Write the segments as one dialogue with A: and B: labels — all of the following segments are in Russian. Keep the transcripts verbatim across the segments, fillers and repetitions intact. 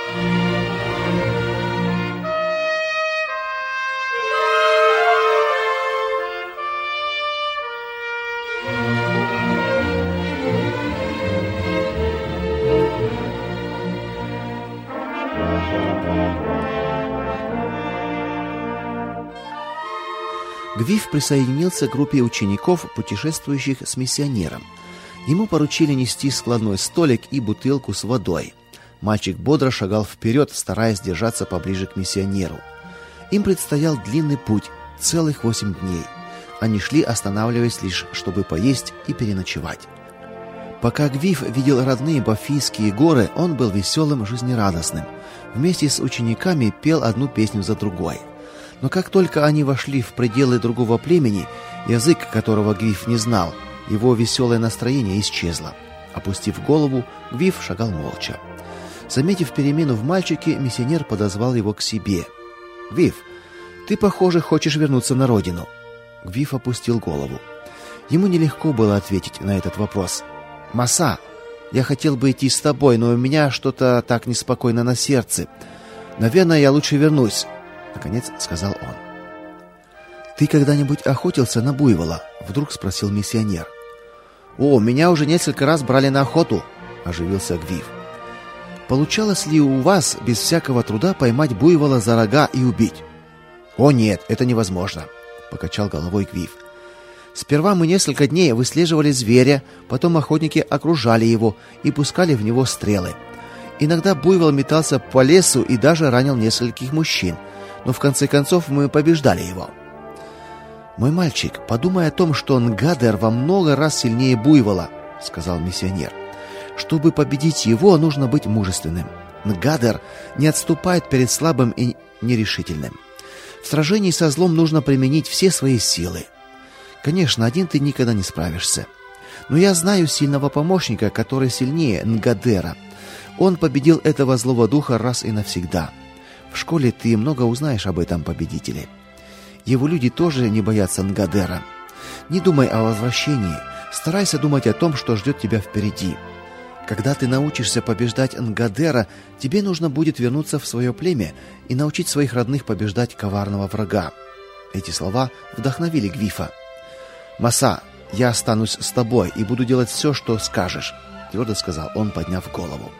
A: Гвиф присоединился к группе учеников, путешествующих с миссионером. Ему поручили нести складной столик и бутылку с водой. Мальчик бодро шагал вперед, стараясь держаться поближе к миссионеру. Им предстоял длинный путь, целых восемь дней. Они шли, останавливаясь лишь, чтобы поесть и переночевать. Пока Гвиф видел родные Бафийские горы, он был веселым, жизнерадостным. Вместе с учениками пел одну песню за другой. Но как только они вошли в пределы другого племени, язык которого Гвиф не знал, его веселое настроение исчезло. Опустив голову, Гвиф шагал молча. Заметив перемену в мальчике, миссионер подозвал его к себе. «Гвиф, ты, похоже, хочешь вернуться на родину». Гвиф опустил голову. Ему нелегко было ответить на этот вопрос. «Маса, я хотел бы идти с тобой, но у меня что-то так неспокойно на сердце. Наверное, я лучше вернусь», — наконец сказал он. «Ты когда-нибудь охотился на буйвола?» — вдруг спросил миссионер. «О, меня уже несколько раз брали на охоту», — оживился Гвиф. «Получалось ли у вас без всякого труда поймать буйвола за рога и убить?» «О нет, это невозможно», — покачал головой Гвиф. «Сперва мы несколько дней выслеживали зверя, потом охотники окружали его и пускали в него стрелы. Иногда буйвол метался по лесу и даже ранил нескольких мужчин, но в конце концов мы побеждали его». «Мой мальчик, подумай о том, что Нгадер во много раз сильнее буйвола», — сказал миссионер. «Чтобы победить его, нужно быть мужественным. Нгадер не отступает перед слабым и нерешительным. В сражении со злом нужно применить все свои силы. Конечно, один ты никогда не справишься. Но я знаю сильного помощника, который сильнее Нгадера. Он победил этого злого духа раз и навсегда. В школе ты много узнаешь об этом победителе. Его люди тоже не боятся Нгадера. Не думай о возвращении, старайся думать о том, что ждет тебя впереди. Когда ты научишься побеждать Нгадера, тебе нужно будет вернуться в свое племя и научить своих родных побеждать коварного врага». Эти слова вдохновили Гвифа. «Маса, я останусь с тобой и буду делать все, что скажешь», — твердо сказал он, подняв голову.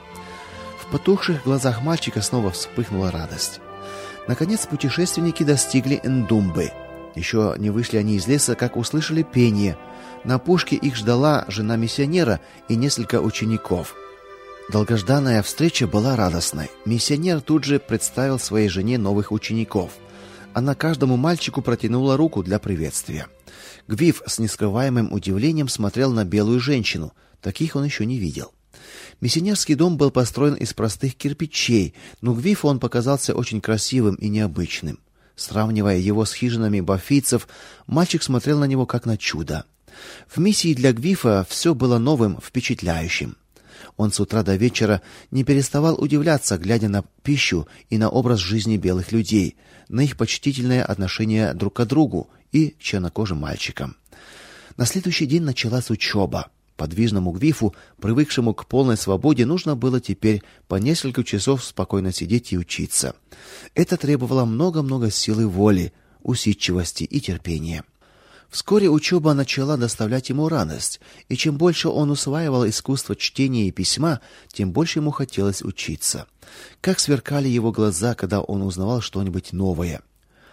A: В потухших глазах мальчика снова вспыхнула радость. Наконец путешественники достигли Ндумбы. Еще не вышли они из леса, как услышали пение. На опушке их ждала жена миссионера и несколько учеников. Долгожданная встреча была радостной. Миссионер тут же представил своей жене новых учеников. Она каждому мальчику протянула руку для приветствия. Гвиф с нескрываемым удивлением смотрел на белую женщину. Таких он еще не видел. Миссионерский дом был построен из простых кирпичей, но Гвифу он показался очень красивым и необычным. Сравнивая его с хижинами бафийцев, мальчик смотрел на него как на чудо. В миссии для Гвифа все было новым, впечатляющим. Он с утра до вечера не переставал удивляться, глядя на пищу и на образ жизни белых людей, на их почтительное отношение друг к другу и к чернокожим мальчикам. На следующий день началась учеба. Подвижному Гвифу, привыкшему к полной свободе, нужно было теперь по несколько часов спокойно сидеть и учиться. Это требовало много-много силы воли, усидчивости и терпения. Вскоре учеба начала доставлять ему радость, и чем больше он усваивал искусство чтения и письма, тем больше ему хотелось учиться. Как сверкали его глаза, когда он узнавал что-нибудь новое.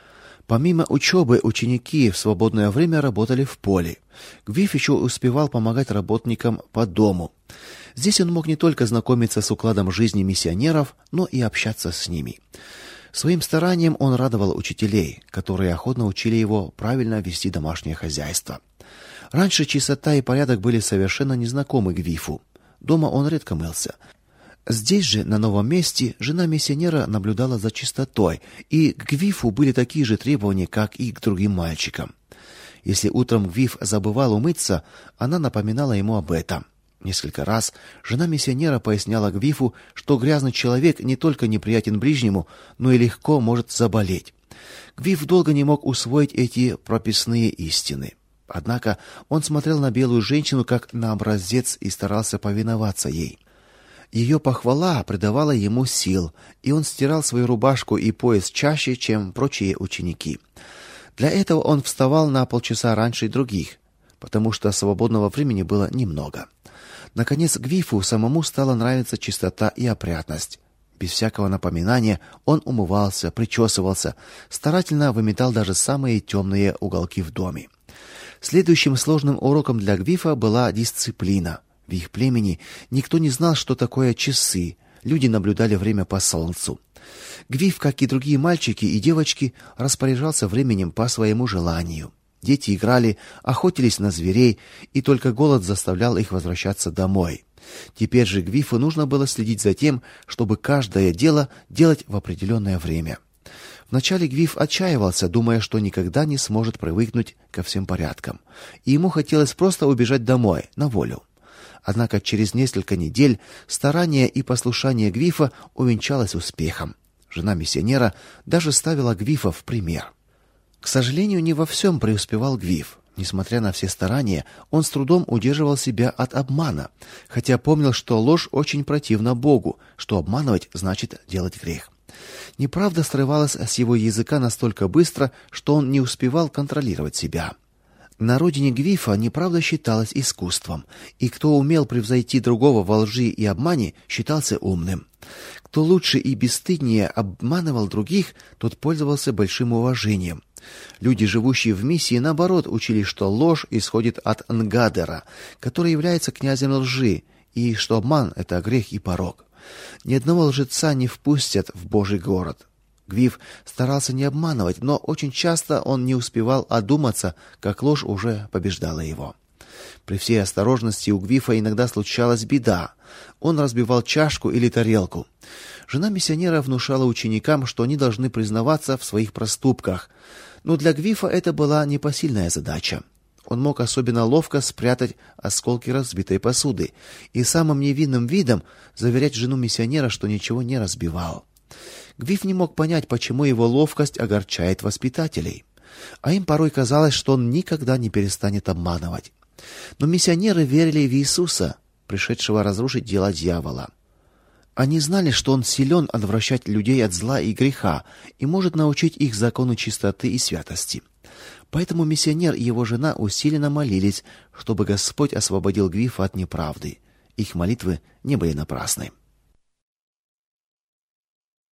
A: Помимо учебы, ученики в свободное время работали в поле. Гвиф еще успевал помогать работникам по дому. Здесь он мог не только знакомиться с укладом жизни миссионеров, но и общаться с ними. Своим старанием он радовал учителей, которые охотно учили его правильно вести домашнее хозяйство. Раньше чистота и порядок были совершенно незнакомы Гвифу. Дома он редко мылся. Здесь же, на новом месте, жена миссионера наблюдала за чистотой, и к Гвифу были такие же требования, как и к другим мальчикам. Если утром Гвиф забывал умыться, она напоминала ему об этом. Несколько раз жена миссионера поясняла Гвифу, что грязный человек не только неприятен ближнему, но и легко может заболеть. Гвиф долго не мог усвоить эти прописные истины. Однако он смотрел на белую женщину как на образец и старался повиноваться ей. Ее похвала придавала ему сил, и он стирал свою рубашку и пояс чаще, чем прочие ученики. Для этого он вставал на полчаса раньше других, потому что свободного времени было немного. Наконец, Гвифу самому стало нравиться чистота и опрятность. Без всякого напоминания он умывался, причесывался, старательно выметал даже самые темные уголки в доме. Следующим сложным уроком для Гвифа была дисциплина. В их племени никто не знал, что такое часы. Люди наблюдали время по солнцу. Гвиф, как и другие мальчики и девочки, распоряжался временем по своему желанию. Дети играли, охотились на зверей, и только голод заставлял их возвращаться домой. Теперь же Гвифу нужно было следить за тем, чтобы каждое дело делать в определенное время. Вначале Гвиф отчаивался, думая, что никогда не сможет привыкнуть ко всем порядкам, и ему хотелось просто убежать домой, на волю. Однако через несколько недель старание и послушание Гвифа увенчалось успехом. Жена миссионера даже ставила Гвифа в пример. К сожалению, не во всем преуспевал Гвиф. Несмотря на все старания, он с трудом удерживал себя от обмана, хотя помнил, что ложь очень противна Богу, что обманывать значит делать грех. Неправда срывалась с его языка настолько быстро, что он не успевал контролировать себя. На родине Гвифа неправда считалась искусством, и кто умел превзойти другого во лжи и обмане, считался умным. Кто лучше и бесстыднее обманывал других, тот пользовался большим уважением. Люди, живущие в миссии, наоборот, учили, что ложь исходит от Нгадера, который является князем лжи, и что обман это грех и порок. Ни одного лжеца не впустят в Божий город. Гвиф старался не обманывать, но очень часто он не успевал одуматься, как ложь уже побеждала его. При всей осторожности у Гвифа иногда случалась беда. Он разбивал чашку или тарелку. Жена миссионера внушала ученикам, что они должны признаваться в своих проступках. Но для Гвифа это была непосильная задача. Он мог особенно ловко спрятать осколки разбитой посуды и самым невинным видом заверять жену миссионера, что ничего не разбивал. Гвиф не мог понять, почему его ловкость огорчает воспитателей, а им порой казалось, что он никогда не перестанет обманывать. Но миссионеры верили в Иисуса, пришедшего разрушить дела дьявола. Они знали, что он силен отвращать людей от зла и греха и может научить их закону чистоты и святости. Поэтому миссионер и его жена усиленно молились, чтобы Господь освободил Гвифа от неправды. Их молитвы не были напрасны.